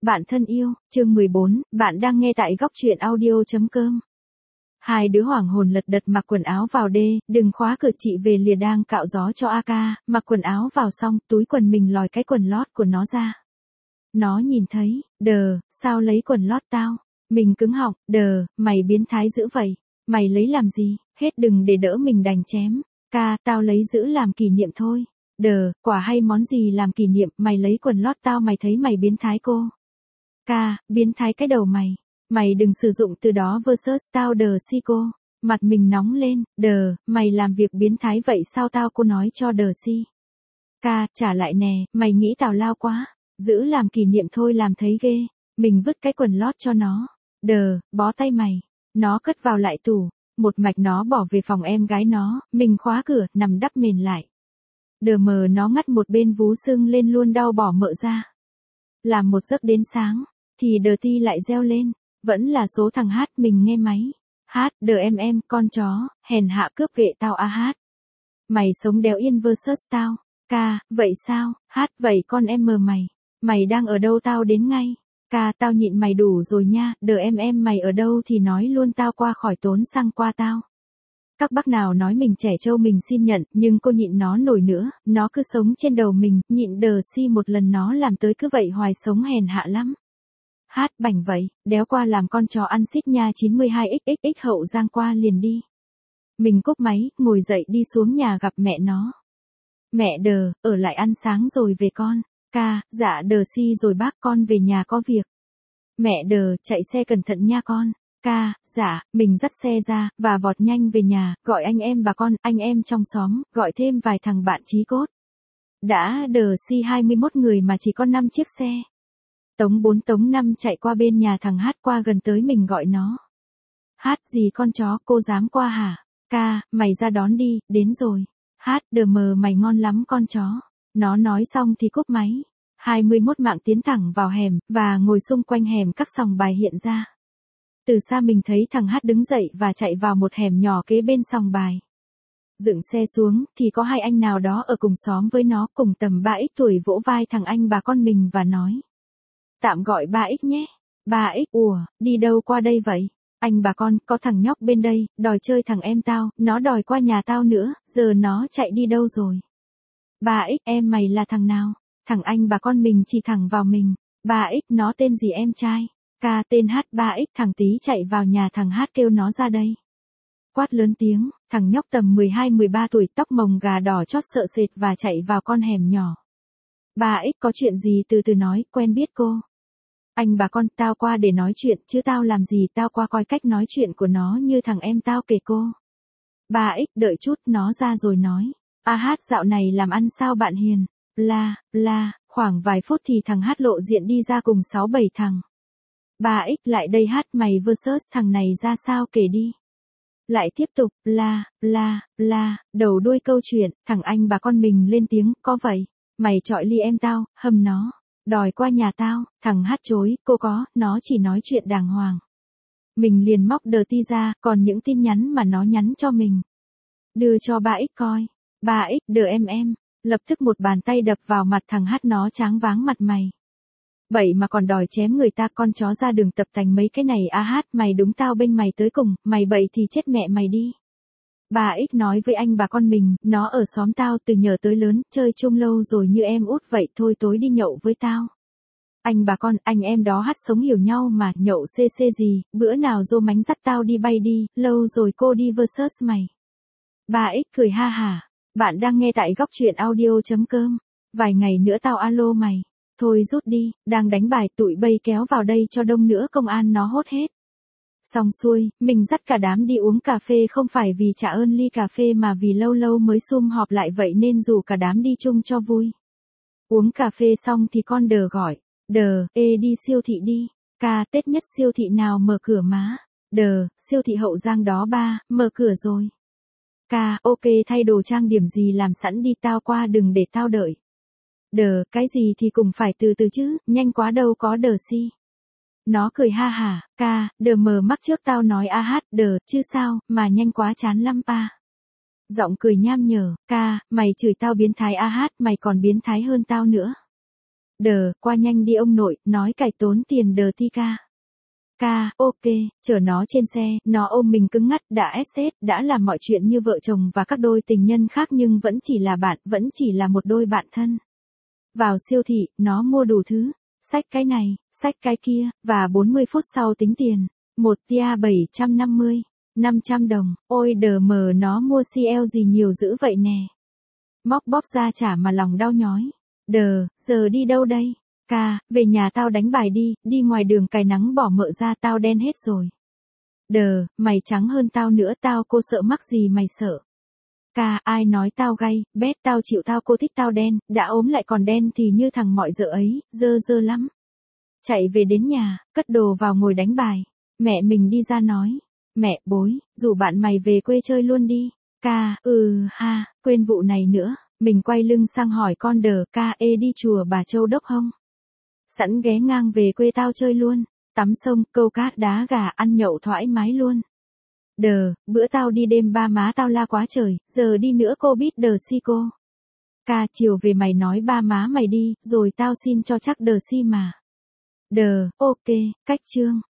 Bạn thân yêu, chương 14, bạn đang nghe tại góc truyện audio.com. Hai đứa hoảng hồn lật đật mặc quần áo vào đê, đừng khóa cửa, chị về lìa đang cạo gió cho AK, mặc quần áo vào xong, túi quần mình lòi cái quần lót của nó ra. Nó nhìn thấy, đờ, sao lấy quần lót tao? Mình cứng họng, đờ, mày biến thái dữ vậy. Mày lấy làm gì? Hết đừng để đỡ mình đành chém. Tao lấy giữ làm kỷ niệm thôi. Đờ, quả hay món gì làm kỷ niệm, mày lấy quần lót tao mày thấy mày biến thái cô. Biến thái cái đầu mày. Mày đừng sử dụng từ đó versus tao đờ si cô. Mặt mình nóng lên, đờ, mày làm việc biến thái vậy sao tao cô nói cho đờ si. Trả lại nè, mày nghĩ tào lao quá. Giữ làm kỷ niệm thôi làm thấy ghê. Mình vứt cái quần lót cho nó. Đờ, bó tay mày. Nó cất vào lại tủ. Một mạch nó bỏ về phòng em gái nó, mình khóa cửa, nằm đắp mền lại. Đờ mờ nó ngắt một bên vú sưng lên luôn đau bỏ mợ ra. Làm một giấc đến sáng, thì đờ ti lại reo lên, vẫn là số thằng Hát mình nghe máy. Hát, đờ em, con chó, hèn hạ cướp ghệ tao Hát. Mày sống đéo yên versus tao. Vậy sao, Hát, vậy con em mờ mày. Mày đang ở đâu tao đến ngay. Tao nhịn mày đủ rồi nha, đờ em mày ở đâu thì nói luôn tao qua khỏi tốn xăng qua tao. Các bác nào nói mình trẻ trâu mình xin nhận, nhưng cô nhịn nó nổi nữa, nó cứ sống trên đầu mình, nhịn đờ si một lần nó làm tới cứ vậy hoài sống hèn hạ lắm. Hát bảnh vậy, đéo qua làm con chó ăn xít nha 92xxx Hậu Giang qua liền đi. Mình cúp máy, ngồi dậy đi xuống nhà gặp mẹ nó. Mẹ đờ, ở lại ăn sáng rồi về con. Dạ đờ si rồi bác con về nhà có việc. Mẹ đờ, chạy xe cẩn thận nha con. Dạ, mình dắt xe ra, và vọt nhanh về nhà, gọi anh em bà con, anh em trong xóm, gọi thêm vài thằng bạn chí cốt. Đã đờ si 21 người mà chỉ có 5 chiếc xe. Tống 4 Tống 5 chạy qua bên nhà thằng Hát qua gần tới mình gọi nó. Hát gì con chó, cô dám qua hả? Mày ra đón đi, đến rồi. Hát đờ mờ mày ngon lắm con chó. Nó nói xong thì cúp máy. 21 mạng tiến thẳng vào hẻm, và ngồi xung quanh hẻm các sòng bài hiện ra. Từ xa mình thấy thằng Hát đứng dậy và chạy vào một hẻm nhỏ kế bên sòng bài. Dựng xe xuống, thì có hai anh nào đó ở cùng xóm với nó, cùng tầm 3x tuổi vỗ vai thằng anh bà con mình và nói. Tạm gọi 3x nhé. 3x, đi đâu qua đây vậy? Anh bà con, có thằng nhóc bên đây, đòi chơi thằng em tao, nó đòi qua nhà tao nữa, giờ nó chạy đi đâu rồi? 3x, em mày là thằng nào? Thằng anh bà con mình chỉ thẳng vào mình. 3x, nó tên gì em trai? Tên Hát. 3x, thằng tí chạy vào nhà thằng Hát kêu nó ra đây. Quát lớn tiếng, thằng nhóc tầm 12-13 tuổi, tóc mồng gà đỏ chót sợ sệt và chạy vào con hẻm nhỏ. 3x, có chuyện gì từ từ nói, quen biết cô. Anh bà con, tao qua để nói chuyện, chứ tao làm gì, tao qua coi cách nói chuyện của nó như thằng em tao kể cô. 3x, đợi chút, nó ra rồi nói. Hát dạo này làm ăn sao bạn hiền? Khoảng vài phút thì thằng Hát lộ diện đi ra cùng 6-7 thằng. 3x, lại đây Hát, mày versus thằng này ra sao kể đi. Lại tiếp tục, đầu đuôi câu chuyện, thằng anh bà con mình lên tiếng, có vậy, mày chọi ly em tao, hâm nó, đòi qua nhà tao, thằng Hát chối, cô có, nó chỉ nói chuyện đàng hoàng. Mình liền móc đờ ti ra, còn những tin nhắn mà nó nhắn cho mình. Đưa cho 3x coi. 3x, đờ em. Lập tức một bàn tay đập vào mặt thằng Hát, nó tráng váng mặt mày. Vậy mà còn đòi chém người ta, con chó ra đường tập tành mấy cái này Hát, mày đúng tao bênh mày tới cùng, mày bậy thì chết mẹ mày đi. 3x nói với anh bà con mình, nó ở xóm tao từ nhỏ tới lớn, chơi chung lâu rồi như em út vậy, thôi tối đi nhậu với tao. Anh bà con, anh em đó Hát sống hiểu nhau mà, nhậu cc gì, bữa nào dô mánh dắt tao đi bay đi, lâu rồi cô đi versus mày. 3x cười ha hả. Bạn đang nghe tại góc truyện audio.com. Vài ngày nữa tao alo mày. Thôi rút đi, đang đánh bài tụi bay kéo vào đây cho đông nữa công an nó hốt hết. Xong xuôi, mình dắt cả đám đi uống cà phê không phải vì trả ơn ly cà phê mà vì lâu lâu mới sum họp lại vậy nên rủ cả đám đi chung cho vui. Uống cà phê xong thì con đờ gọi. Đờ, đi siêu thị đi. Tết nhất siêu thị nào mở cửa má? Đờ, siêu thị Hậu Giang đó ba, mở cửa rồi. Ok thay đồ trang điểm gì làm sẵn đi tao qua đừng để tao đợi. Đờ, cái gì thì cũng phải từ từ chứ, nhanh quá đâu có đờ si. Nó cười ha hả, đờ mờ mắc trước tao nói Hát, đờ, chứ sao, mà nhanh quá chán lắm pa. Giọng cười nham nhở, mày chửi tao biến thái Hát, mày còn biến thái hơn tao nữa. Đờ, qua nhanh đi ông nội, nói cải tốn tiền đờ ti ca. Ca, ok, chở nó trên xe, nó ôm mình cứng ngắt, đã SS, đã làm mọi chuyện như vợ chồng và các đôi tình nhân khác nhưng vẫn chỉ là bạn, vẫn chỉ là một đôi bạn thân. Vào siêu thị, nó mua đủ thứ, xách cái này, xách cái kia, và 40 phút sau tính tiền. Một tia 750, 500 đồng, ôi đờ mờ nó mua CL gì nhiều dữ vậy nè. Móc bóp ra trả mà lòng đau nhói. Đờ, giờ đi đâu đây? Ca, về nhà tao đánh bài đi ngoài đường cày nắng bỏ mợ ra tao đen hết rồi. Đờ, mày trắng hơn tao nữa tao cô sợ mắc gì mày sợ. Ca, ai nói tao gay, bét tao chịu tao cô thích tao đen, đã ốm lại còn đen thì như thằng mọi dợ ấy, dơ lắm. Chạy về đến nhà, cất đồ vào ngồi đánh bài. Mẹ mình đi ra nói. Mẹ, bối, rủ bạn mày về quê chơi luôn đi. Ca, ha, quên vụ này nữa. Mình quay lưng sang hỏi con đờ, ca ê đi chùa Bà Châu Đốc không? Sẵn ghé ngang về quê tao chơi luôn. Tắm sông, câu cát đá gà ăn nhậu thoải mái luôn. Đờ, bữa tao đi đêm ba má tao la quá trời, giờ đi nữa cô biết đờ si cô. Ca, chiều về mày nói ba má mày đi, rồi tao xin cho chắc đờ si mà. Đờ, ok, cách chương.